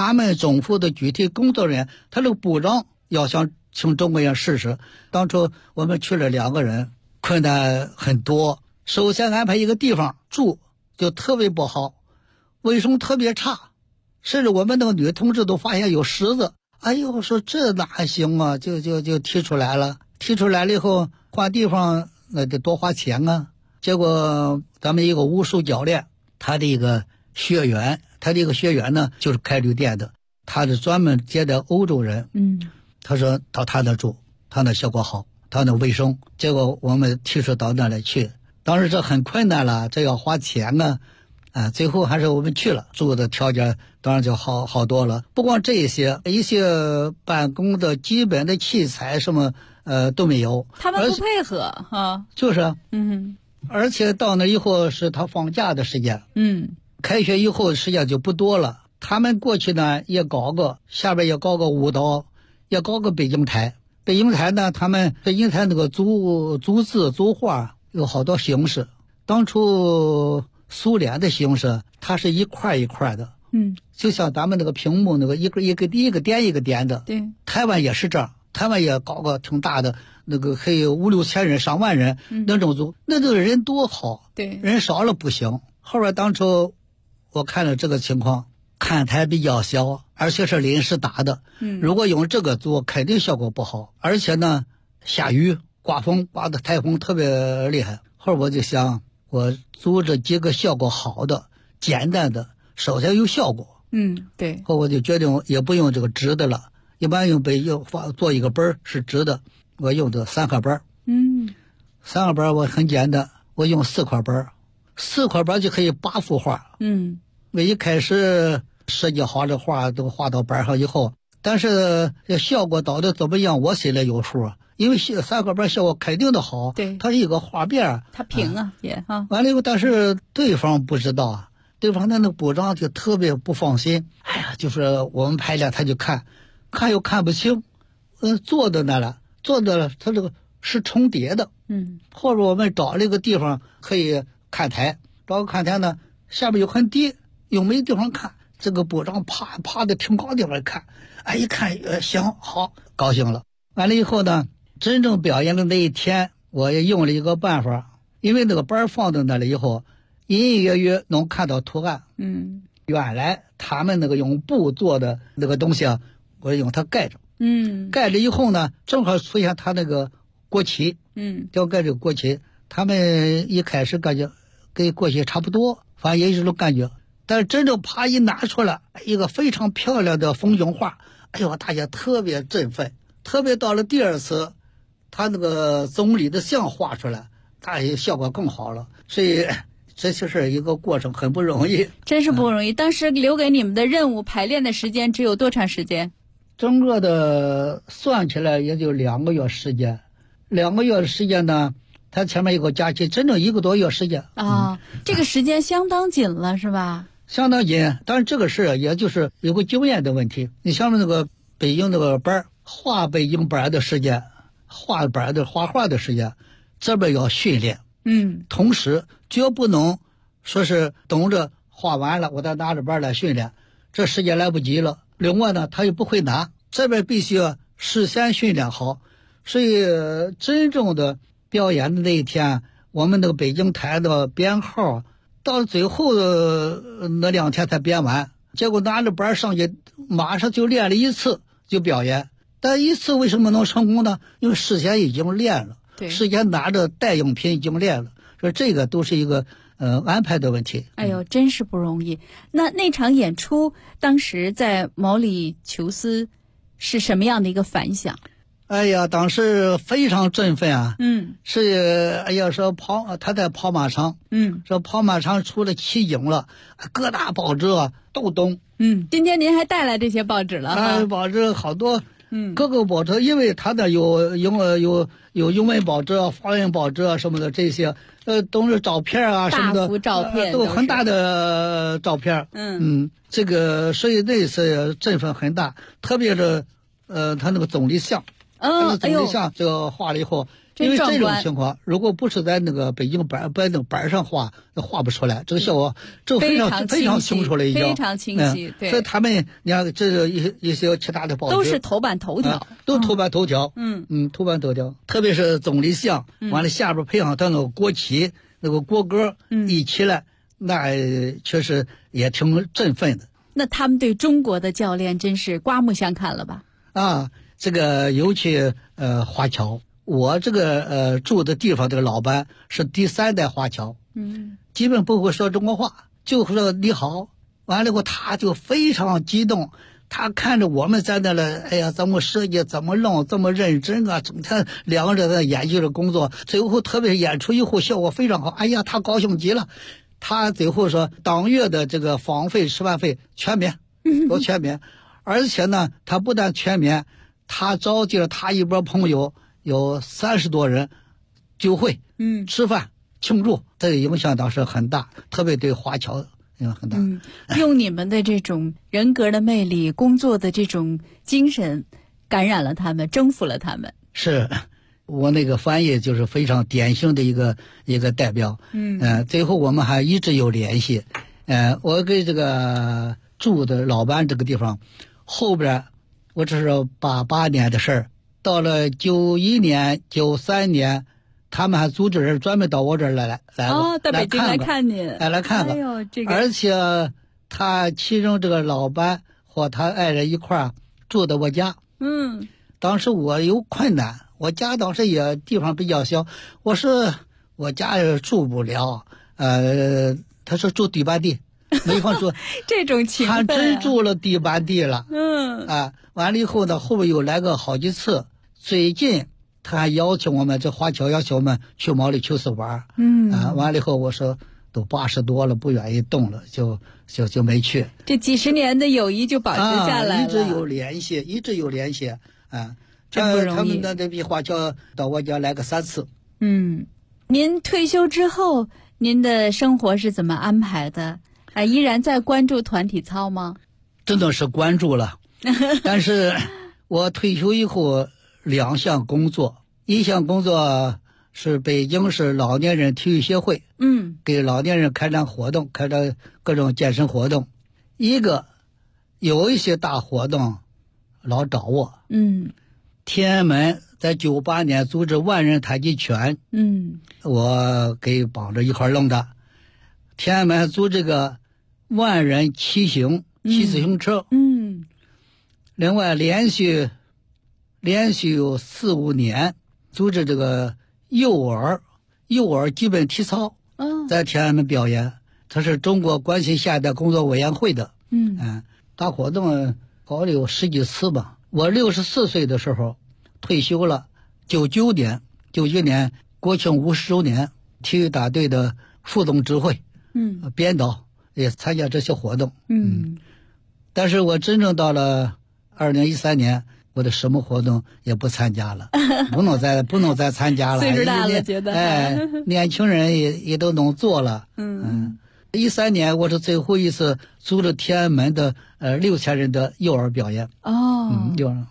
他们政府的具体工作人员，他这个部长要想请中国人试试。当初我们去了2个人，困难很多。首先安排一个地方住就特别不好，卫生特别差，甚至我们那个女同志都发现有虱子。哎呦，说这哪行啊，就提出来了。提出来了以后，换地方那得多花钱啊。结果咱们一个武术教练，他的一个学员呢就是开旅店的，他是专门接待欧洲人。他说到他那住，他那效果好，他那卫生。结果我们提出到那里去，当时这很困难了，这要花钱啊。最后还是我们去了，住的条件当然就好多了。不光这些，一些办公的基本的器材什么都没有。 他们不配合啊。 就是。而且到那以后是他放假的时间。开学以后时间就不多了。他们过去呢也搞个下边也搞个舞蹈，也搞个北京台。北京台呢，他们北京台那个组字组画有好多形式。当初苏联的形式，它是一块一块的，就像咱们那个屏幕那个一个点一个点的。 对， 台湾也是这样，台湾也搞个挺大的，那个可以5、6千人、上万人那种组，那这个人多好， 对， 人少了不行。后边当初我看了这个情况，看台比较小，而且是临时打的，如果用这个做，肯定效果不好，而且呢，下雨、刮风，刮的台风特别厉害。后来我就想，我组织几个效果好的、简单的，首先有效果。 对。 后我就决定也不用这个直的了，一般用做一个本是直的，我用的3块本。3块本我很简单，我用4块本，4块本就可以8幅画。我一开始设计好的画都画到本上以后，但是效果到底怎么样，我心里有数。因为3块本效果肯定的好， 对， 它是一个画面， 它平啊也哈。 完了以后，但是对方不知道，对方那个部长就特别不放心。哎呀，就是我们排练他就看又看不清，坐的他这个是重叠的。或者我们找了一个地方可以看台，找个看台呢，下面又很低，又没地方看，这个部长爬的挺高地方看，一看行好，高兴了。完了以后呢，真正表演的那一天，我也用了一个办法，因为那个板放在那里以后，隐隐约约能看到图案。原来他们那个用布做的那个东西啊，我用它盖着。盖着以后呢，正好出现他那个国旗。要盖这个国旗，他们一开始感觉跟国旗差不多，反正也有这种感觉。但是真正一拿出来一个非常漂亮的风景画，哎呦，大家特别振奋。特别到了第2次，他那个总理的像画出来，大家效果更好了。所以这就是一个过程，很不容易， 真是不容易。当时留给你们的任务排练的时间只有多长时间？ 整个的算起来也就2个月时间。2个月的时间呢，他前面有个假期，真正1个多月时间这个时间相当紧了，是吧？ 相当紧。但是这个事也就是有个经验的问题。你像那个北京那个班画北京班的时间，画画的时间，这边要训练。同时绝不能说是等着画完了我再拿着班来训练，这时间来不及了。另外呢，他又不会拿，这边必须要事先训练好。所以真正的表演的那一天，我们那个北京台的编号到最后那2天才编完，结果拿着班上去马上就练了1次就表演。但1次为什么能成功呢？因为事先已经练了，事先拿着代用品已经练了，所以这个都是一个安排的问题。 哎呦，真是不容易。那场演出当时在毛里求斯是什么样的一个反响？ 哎呀，当时非常振奋啊！是说他在跑马场，说跑马场出了奇景了，各大报纸都登。 今天您还带来这些报纸了？ 报纸好多，各个报纸，因为他那有英文报纸、法文报纸什么的，这些都是照片什么的， 大幅照片都很大的照片。这个所以那次振奋很大，特别是他那个总理像。总理像这个画了以后， 因为这种情况，如果不是在那个北京板上画，画不出来这个效果，这非常清楚了，已经非常清晰。对， 所以他们你看，这是一些其他的报纸都是头版头条， 都头版头条。头版头条，特别是总理像，完了下边配上他那个国旗、那个国歌一起来，那确实也挺振奋的。 那他们对中国的教练真是刮目相看了吧？ 这个尤其华侨，我这个住的地方这个老板是第3代华侨，基本不会说中国话，就说你好。完了以后他就非常激动，他看着我们在那了，哎呀，怎么设计，怎么弄，这么认真啊，整天两个人在研究着工作，最后特别是演出以后效果非常好，哎呀，他高兴极了。他最后说当月的这个房费吃饭费全免，都全免，而且呢他不但全免，他召集了他一波朋友，有30多人聚会，吃饭庆祝，这个影响当时很大，特别对华侨影响很大。 用你们的这种人格的魅力，工作的这种精神感染了他们，征服了他们。 是我那个翻译就是非常典型的一个代表。最后我们还一直有联系。我给这个住的老班这个地方，后边我这是88年的事儿，到了91年、93年，他们还组织人专门到我这儿来到北京来看您， 来看看。 哎呦，这个！ 而且他其中这个老班和他爱人一块儿住在我家。当时我有困难。我家当时也地方比较小，我说我家也住不了，他说住地板地，没法住。 这种情况， 他真住了地板地了。完了以后呢，后边又来个好几次。最近他还邀请我们，这华侨邀请我们去毛里求斯玩。完了以后我说都80多了，不愿意动了，就没去。 这几10年的友谊就保持下来了， 一直有联系。 真不容易。 他们那批华侨到我家来个3次。 您退休之后，您的生活是怎么安排的？依然在关注团体操吗？ 真的是关注了，但是我退休以后2项工作，一项工作是北京市老年人体育协会，给老年人开展活动，开展各种健身活动。一个有一些大活动老找我，天安门在98年组织万人太极拳，我给绑着一块弄的。天安门组这个万人骑行，骑自行车，另外连续有4-5年组织这个幼儿基本体操，在天安门表演，它是中国关心下一代工作委员会的，大活动搞了有10几次吧。我64岁的时候退休了，99年国庆50周年，体育大队的副总指挥，编导也参加这些活动，但是我真正到了2013年，我的什么活动也不参加了，不能再参加了， 岁数大了，觉得年轻人也都能做了。13年我是最后一次组织天安门的6000人的幼儿表演。幼儿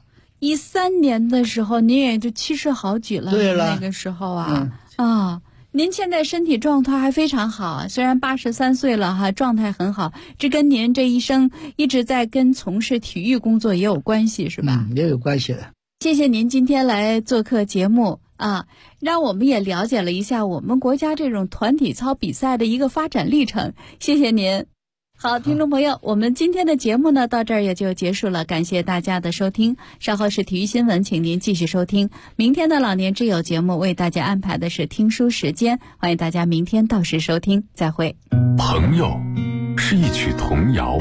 13年的时候，您也就70好几了。 对了， 那个时候您现在身体状态还非常好，虽然83岁了哈，状态很好，这跟您这一生一直在从事体育工作也有关系，是吧？ 也有关系的。 谢谢您今天来做客节目让我们也了解了一下我们国家这种团体操比赛的一个发展历程。谢谢您。好，听众朋友，我们今天的节目呢到这儿也就结束了，感谢大家的收听。稍后是体育新闻，请您继续收听。明天的老年之友节目为大家安排的是听书时间，欢迎大家明天到时收听，再会。 朋友是一曲童谣，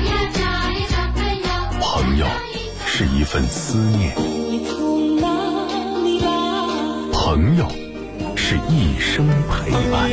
朋友是一份思念，朋友是一生陪伴。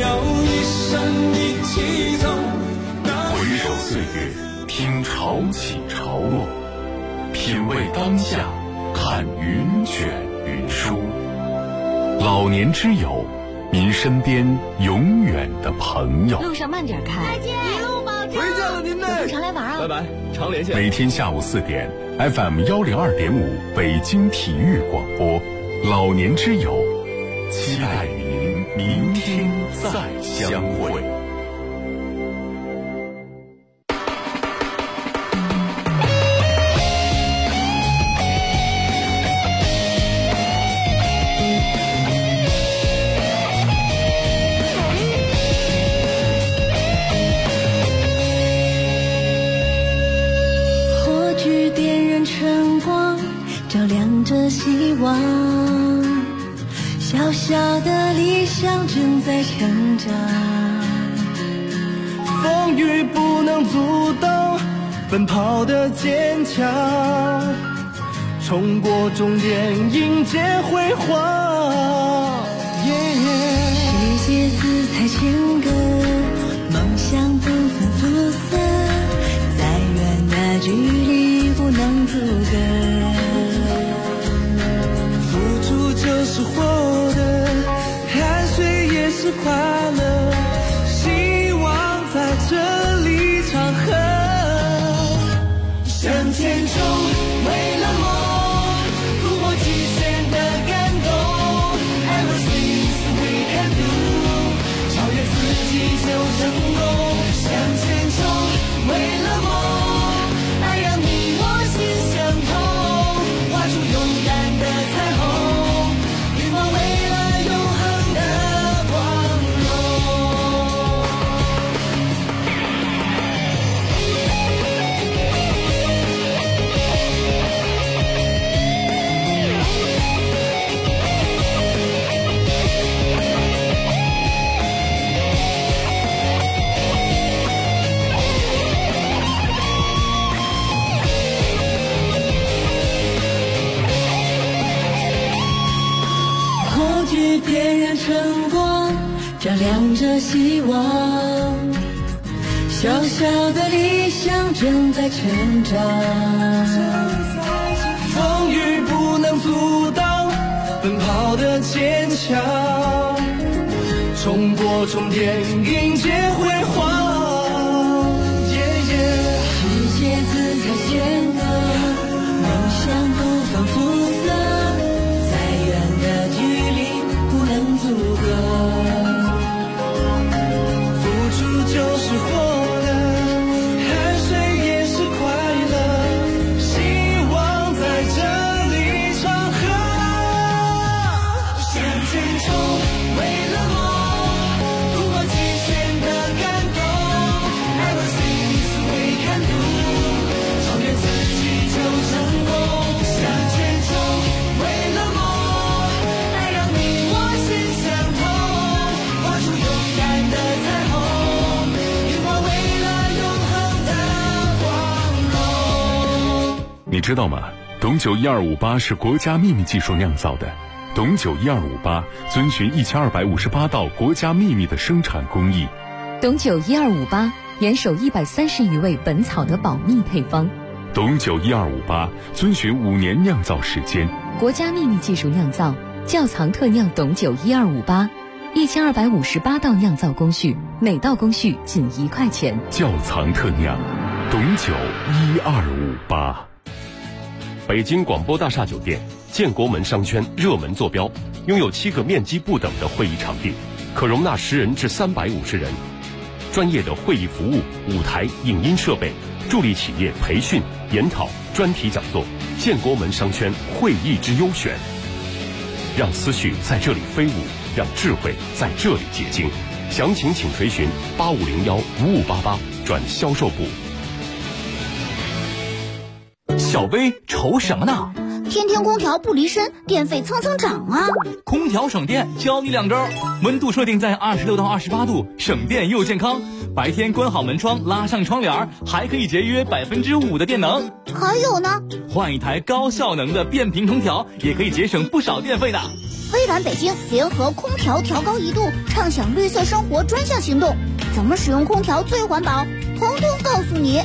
回首岁月，听潮起潮落，品味当下，看云卷云舒。老年之友，您身边永远的朋友。 路上慢点开， 再见，一路保重。 回家了您嘞， 有空常来玩啊。 拜拜，常联系。 每天下午4点 FM102.5北京体育广播，老年之友， 期待与您明天再相会。 火炬点燃晨光，照亮着希望，小小的理想正在成长。 风雨不能阻挡奔跑的坚强，冲过终点迎接辉煌。 世界姿彩千个，梦想不分肤色，再远的距离不能阻隔。 付出就是获得，汗水也是快乐，希望在这里长河。向前冲，为了梦，突破极限的感动。Everything we can do， 超越自己就成功。向前冲，为了梦，爱让你我心相通，画出勇敢的彩虹，拥抱未来永恒的光荣。 火炬点燃晨光，照亮着希望，小小的理想正在成长。 风雨不能阻挡奔跑的坚强，冲过终点迎接辉煌。 世界姿彩千个，梦想不分肤色，再远的距离不能阻隔。 付出就是获得，汗水也是快乐，希望在这里长河。向前冲，为了梦，突破极限的感动。Everything we can do， 超越自己就成功。向前冲，为了梦，爱让你我心相通，画出勇敢的彩虹，拥抱未来永恒的光荣。 你知道吗？董酒1258是国家秘密技术酿造的。董酒1258遵循1258道国家秘密的生产工艺。 董酒1258严守130余位本草的保密配方。 董酒1258遵循5年酿造时间。 国家秘密技术酿造，窖藏特酿董酒1258，1258道酿造工序，每道工序仅1块钱。 窖藏特酿，董酒1258。 北京广播大厦酒店建国门商圈热门坐标，拥有7个面积不等的会议场地，可容纳10人至350人。专业的会议服务、舞台、影音设备，助力企业培训、研讨、专题讲座。建国门商圈会议之优选，让思绪在这里飞舞，让智慧在这里结晶。详情请垂询8501-5588转销售部。 小薇愁什么呢？ 天天空调不离身，电费蹭蹭涨啊！ 空调省电，教你2招：温度设定在26到28度，省电又健康。白天关好门窗，拉上窗帘，还可以节约5%的电能。 还有呢， 换一台高效能的变频空调，也可以节省不少电费的。 微软北京联合空调调高1度，畅享绿色生活专项行动，怎么使用空调最环保，统统告诉你。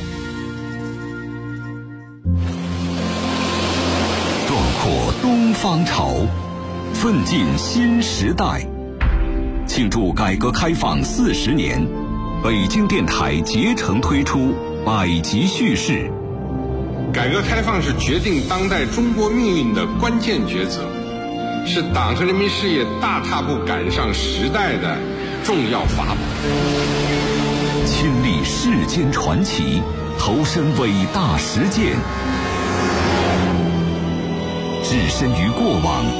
壮阔东方潮，奋进新时代。庆祝改革开放40年，北京电台竭诚推出百集叙事。 改革开放是决定当代中国命运的关键抉择， 是党和人民事业大踏步赶上时代的重要法宝。 亲历世间传奇，投身伟大实践，置身于过往，